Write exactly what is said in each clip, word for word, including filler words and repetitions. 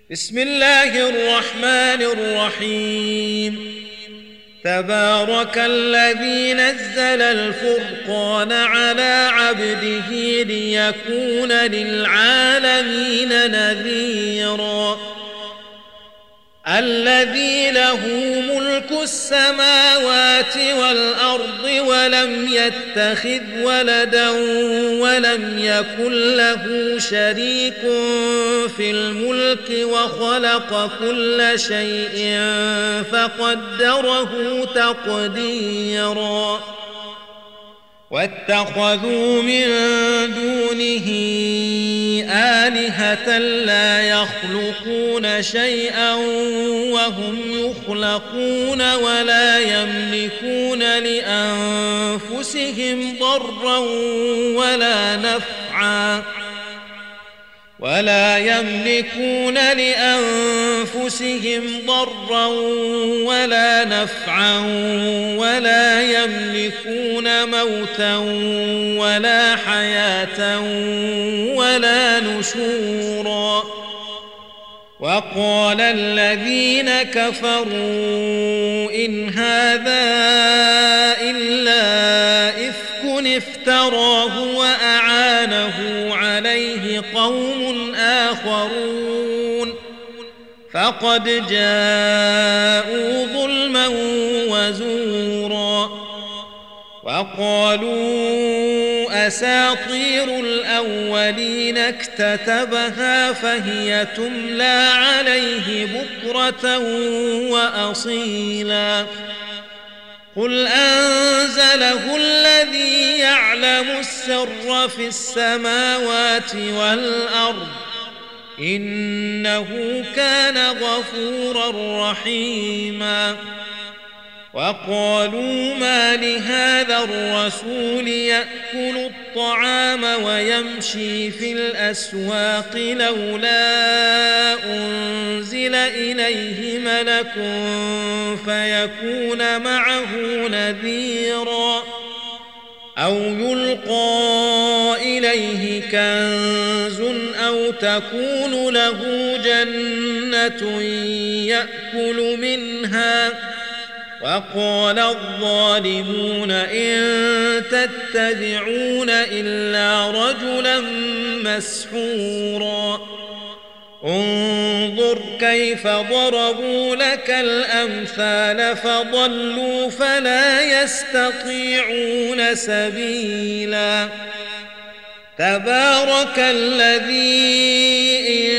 بسم الله الرحمن الرحيم. تبارك الذي نزل الفرقان على عبده ليكون للعالمين نذيرا. الذي له ملك السماوات والأرض ولم يتخذ ولدا ولم يكن له شريك في الملك وخلق كل شيء فقدره تقديرا. واتخذوا من دونه آلهة لا يخلقون شيئا وهم يخلقون ولا يملكون لأنفسهم ضرا ولا نفعا ولا يملكون لأنفسهم ضرا ولا نفعا ولا يملكون موتا ولا حياة ولا نشورا. وقال الذين كفروا إن هذا إلا إفك افتراه وأعانه عليه قوم آخرون فقد جاءوا ظلما وزورا. وقالوا أساطير الأولين اكتتبها فهي تملى عليه بكرة وأصيلا. قل أنزله الذي يعلم السر في السماوات والأرض إنه كان غفورا رحيما. وقالوا ما لهذا الرسول يأكل الطعام ويمشي في الأسواق لولا أنزل إليه ملك فيكون معه نذيرا أو يلقى إليه كنز أو تكون له جنة يأكل منها. وقال الظالمون إن تتبعون إلا رجلا مسحورا. انظر كيف ضربوا لك الأمثال فضلوا فلا يستطيعون سبيلا. تبارك الذي إن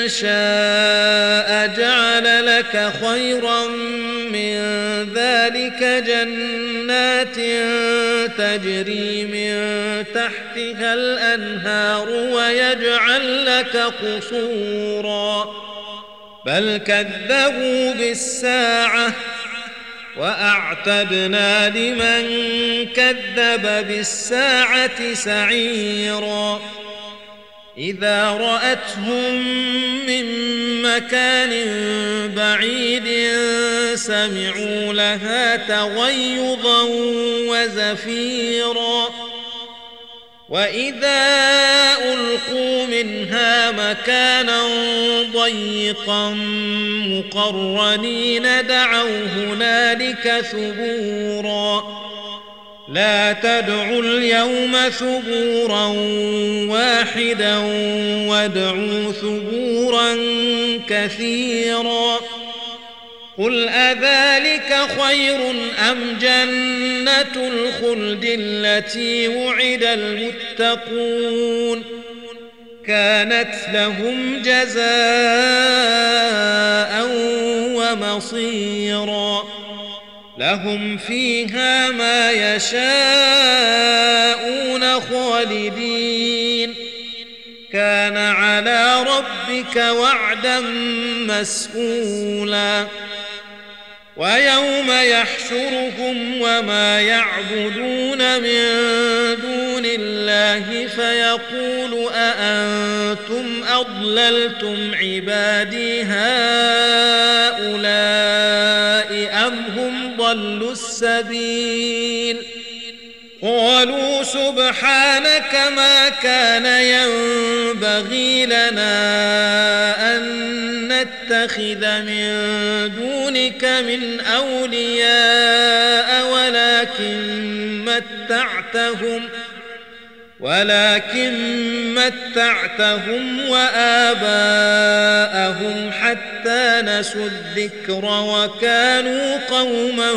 شاء جعل لك خيرا من ذلك جنات تجري من تحتها الأنهار ويجعل لك قصورا بل كذبوا بالساعة وأعتدنا لمن كذب بالساعة سعيرا. إذا رأتهم من مكان بعيد سمعوا لها تغيظا وزفيرا. وإذا ألقوا منها مكانا ضيقا مقرنين دعوا هنالك ثبورا. لا تدعوا اليوم ثبورا واحدا وادعوا ثبورا كثيرا. قل أذلك خير أم جنة الخلد التي وعد المتقون كانت لهم جزاء ومصيرا. لهم فيها ما يشاءون خالدين كان على ربك وعدا مسئولا. ويوم يحشرهم وما يعبدون من دون الله فيقول أأنتم أضللتم عبادي هؤلاء أم هم ضلوا السبيل قالوا سبحانك ما كان ينبغي لنا أن نتخذ من دونك من أولياء ولكن متعتهم ولكن متعتهم وآباءهم حتى نسوا الذكر وكانوا قوما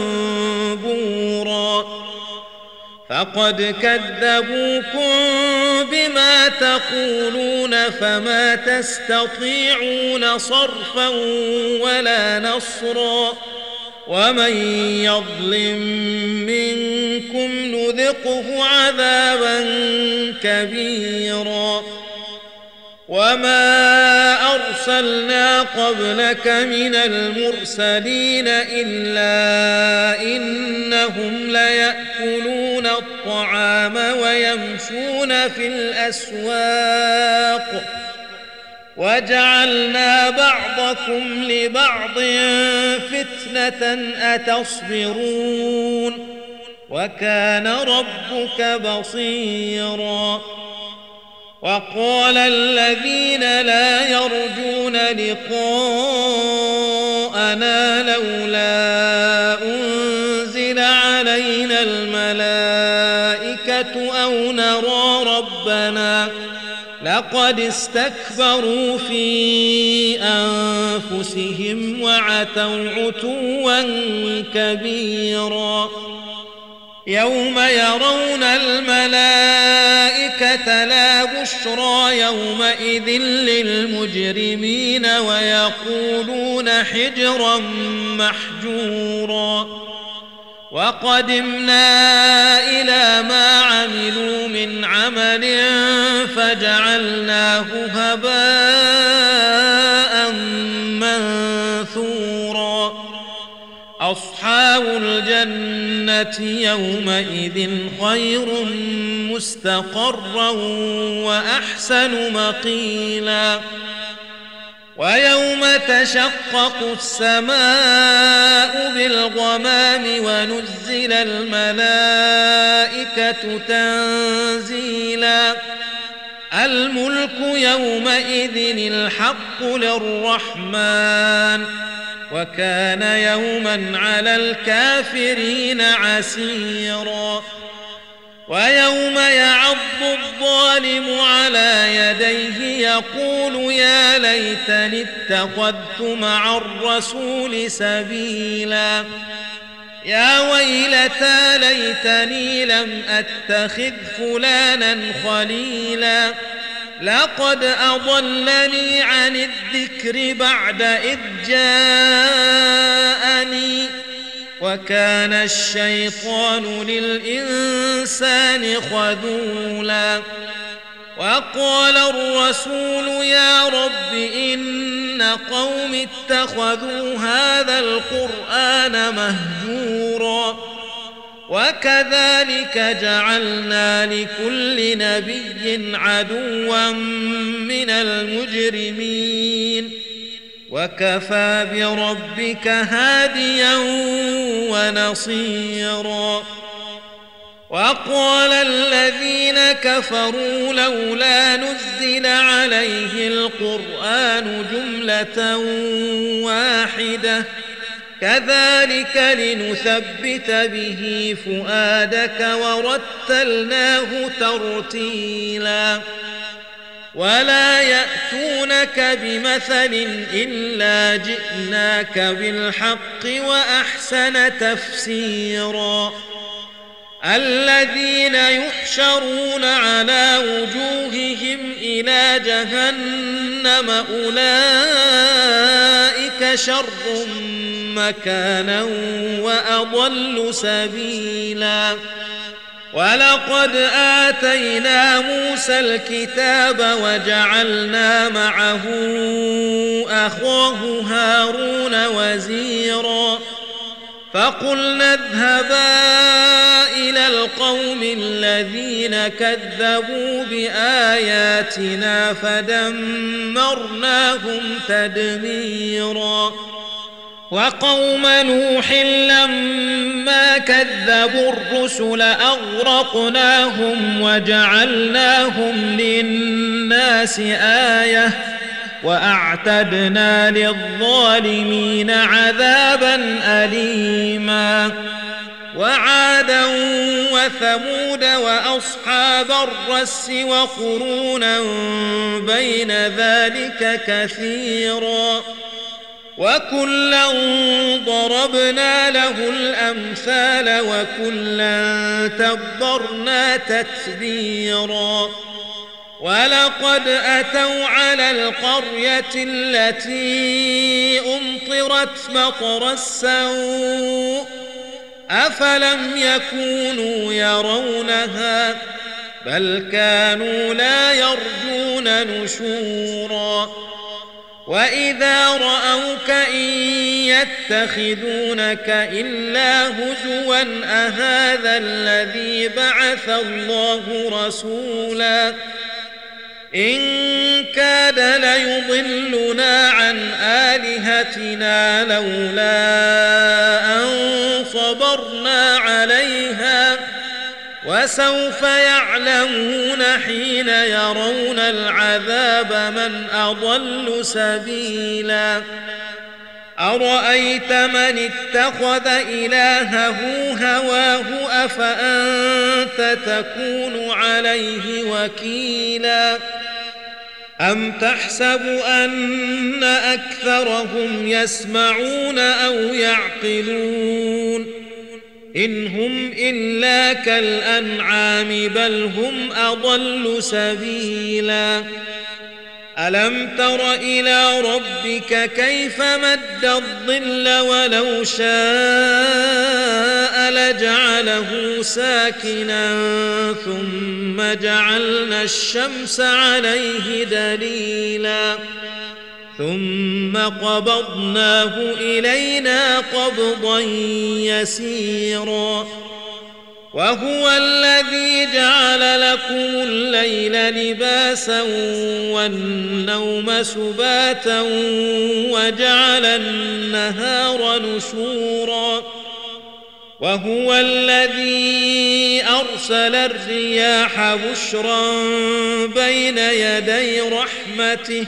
بورا فقد كذبوكم بما تقولون فما تستطيعون صرفا ولا نصرا ومن يظلم منكم نذقه عذابا كبيرا وما أرسلنا قبلك من المرسلين إلا إنهم ليأكلون الطعام ويمشون في الأسواق وجعلنا بعضكم لبعض فتنة أتصبرون وكان ربك بصيرا وقال الذين لا يرجون لقاءنا لولا أنزل علينا الملائكة أو نرى ربنا لقد استكبروا في أنفسهم وعتوا عتوا كبيرا يوم يرون الملائكة لا بشرى يومئذ للمجرمين ويقولون حجرا محجورا وقدمنا إلى ما عملوا من عمل فجعلناه هباء منثورا أصحاب الجنة يومئذ خير مستقرا وأحسن مقيلا ويوم تشقق السماء بالغمام ونزل الملائكة تنزيلا الملك يومئذ الحق للرحمن وكان يوما على الكافرين عسيرا ويوم يعض الظالم على يديه يقول يا ليتني اتخذت مع الرسول سبيلا يا ويلتى ليتني لم أتخذ فلانا خليلا لقد أضلني عن الذكر بعد إذ جاءني وكان الشيطان للإنسان خذولا وقال الرسول يا رب إن قوم اتخذوا هذا القرآن مهجورا وكذلك جعلنا لكل نبي عدوا من المجرمين وكفى بربك هاديا ونصيرا وقال الذين كفروا لولا نزل عليه القرآن جملة واحدة كذلك لنثبت به فؤادك ورتلناه ترتيلا ولا يأتونك بمثل إلا جئناك بالحق وأحسن تفسيرا الذين يحشرون على وجوههم إلى جهنم أولئك شر مكانا وأضل سبيلا ولقد آتينا موسى الكتاب وجعلنا معه أخاه هارون وزيرا فقلنا اذهبا إلى القوم الذين كذبوا بآياتنا فدمرناهم تدميرا وقوم نوح لما كذبوا الرسل أغرقناهم وجعلناهم للناس آية وأعتدنا للظالمين عذابا أليما وعادا وثمود وأصحاب الرس وقرونا بين ذلك كثيرا وكلا ضربنا له الأمثال وكلا تبرنا تتبيرا ولقد أتوا على القرية التي أمطرت مطر السوء أفلم يكونوا يرونها بل كانوا لا يرجون نشورا وإذا رأوك إن يتخذونك إلا هزوا أهذا الذي بعث الله رسولا إن كاد ليضلنا عن آلهتنا لولا أن صبرنا عليها وسوف يعلمون حين يرون العذاب من أضل سبيلا أرأيت من اتخذ إلهه هواه أفأنت تكون عليه وكيلا أم تحسب أن أكثرهم يسمعون أو يعقلون إن هم إلا كالأنعام بل هم أضل سبيلا ألم تر إلى ربك كيف مد الظل ولو شاء لجعله ساكنا ثم جعلنا الشمس عليه دليلا ثم قبضناه إلينا قبضا يسيرا وهو الذي جعل لكم الليل لباسا والنوم سباتا وجعل النهار نشورا وهو الذي أرسل الرياح بشرا بين يدي رحمته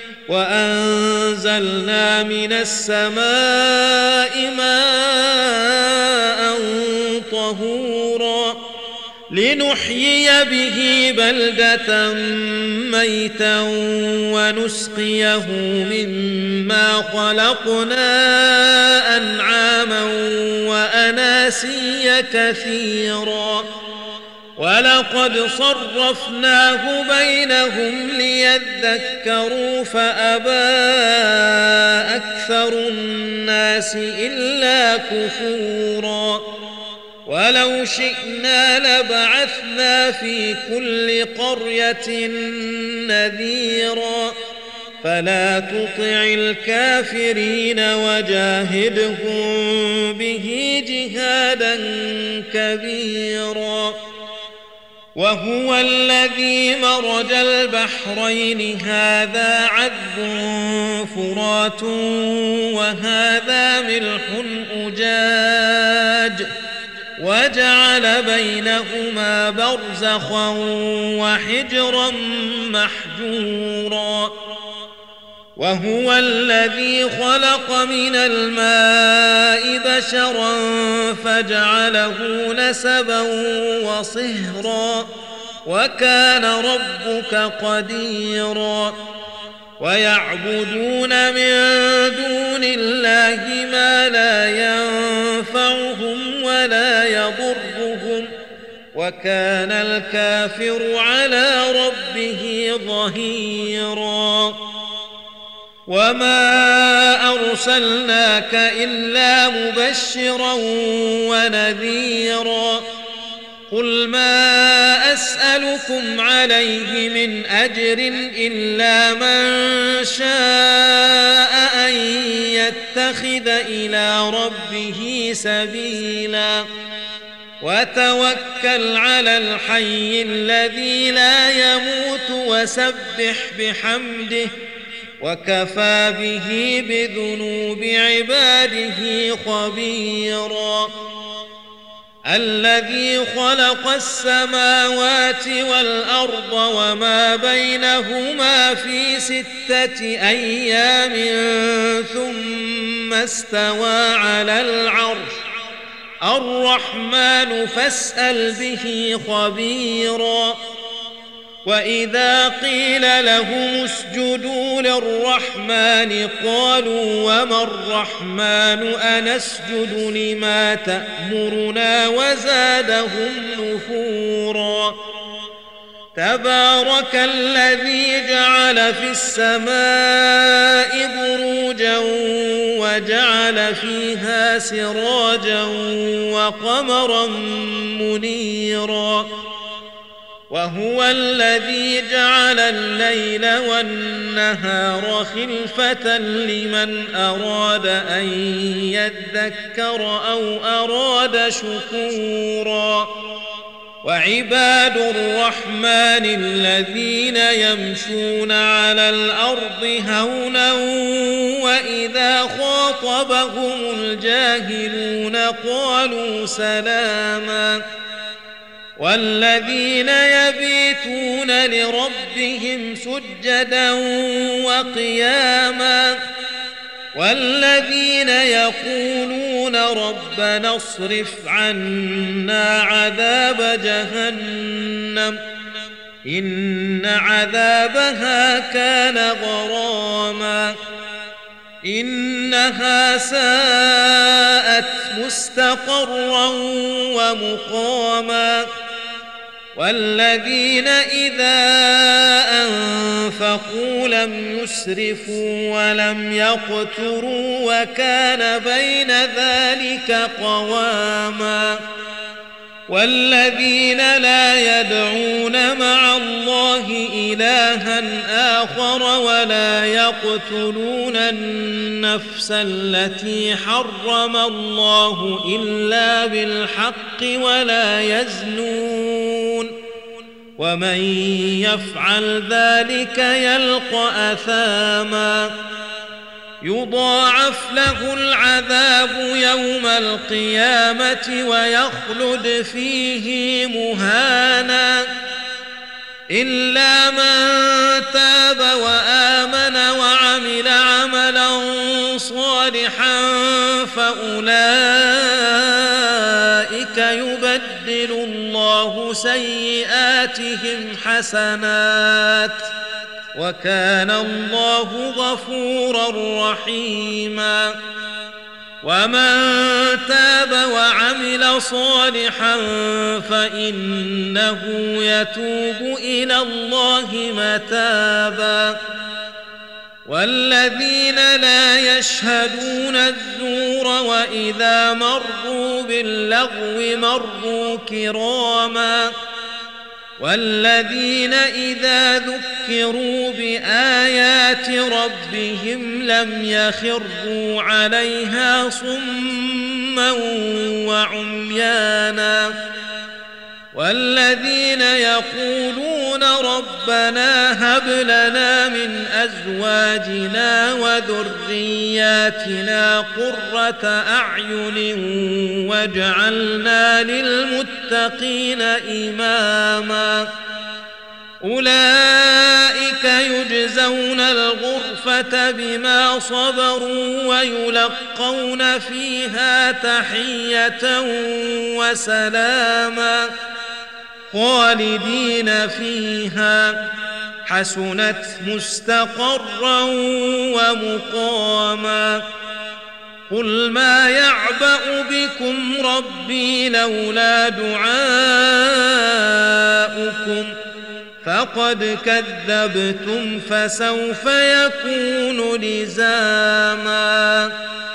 وأنزلنا من السماء ماء طهورا لنحيي به بلدة ميتا ونسقيه مما خلقنا أنعاما وأناسيا كثيرا ولقد صرفناه بينهم ليذكروا فأبى أكثر الناس إلا كفورا ولو شئنا لبعثنا في كل قرية نذيرا فلا تطع الكافرين وجاهدهم به جهادا كبيرا وهو الذي مرج البحرين هذا عذب فرات وهذا ملح أجاج وجعل بينهما برزخا وحجرا محجورا وهو الذي خلق من الماء بشرا فجعله نسبا وصهرا وكان ربك قديرا ويعبدون من دون الله ما لا ينفعهم ولا يضرهم وكان الكافر على ربه ظهيرا وما أرسلناك إلا مبشرا ونذيرا قل ما أسألكم عليه من أجر إلا من شاء أن يتخذ إلى ربه سبيلا وتوكل على الحي الذي لا يموت وسبح بحمده وكفى به بذنوب عباده خبيرا الذي خلق السماوات والأرض وما بينهما في ستة أيام ثم استوى على العرش الرحمن فاسأل به خبيرا. وإذا قيل لهم اسجدوا للرحمن قالوا وما الرحمن أنسجد لما تأمرنا وزادهم نفورا. تبارك الذي جعل في السماء بروجا وجعل فيها سراجا وقمرا منيرا. وهو الذي جعل الليل والنهار خلفة لمن أراد أن يذكر أو أراد شكورا. وعباد الرحمن الذين يمشون على الأرض هونا وإذا خاطبهم الجاهلون قالوا سلاما. والذين يبيتون لربهم سجدا وقياما. والذين يقولون ربنا اصرف عنا عذاب جهنم إن عذابها كان غراما إنها ساءت مستقرا ومقاما. والذين إذا أنفقوا لم يسرفوا ولم يقتروا وكان بين ذلك قواما. والذين لا يدعون مع الله إلها آخر ولا يقتلون النفس التي حرم الله إلا بالحق ولا يزنون ومن يفعل ذلك يلقى أثاما. يضاعف له العذاب يوم القيامة ويخلد فيه مهانا إلا من تاب وآمن وعمل عملا صالحا فأولئك يبدل الله سيئاتهم حسنات وكان الله غفورا رحيما. ومن تاب وعمل صالحا فإنه يتوب إلى الله متابا. والذين لا يشهدون الزور وإذا مروا باللغو مروا كراما. والذين إذا ذكروا بآيات ربهم لم يخروا عليها صما وعميانا. والذين يقولون ربنا هب لنا من أزواجنا وذرياتنا قرة أعين واجعلنا للمتقين إماما. أولئك يجزون الغرفة بما صبروا ويلقون فيها تحية وسلاما خالدين فيها حسنت مستقرا ومقاما. قل ما يعبأ بكم ربي لولا دعاؤكم فقد كذبتم فسوف يكون لزاما.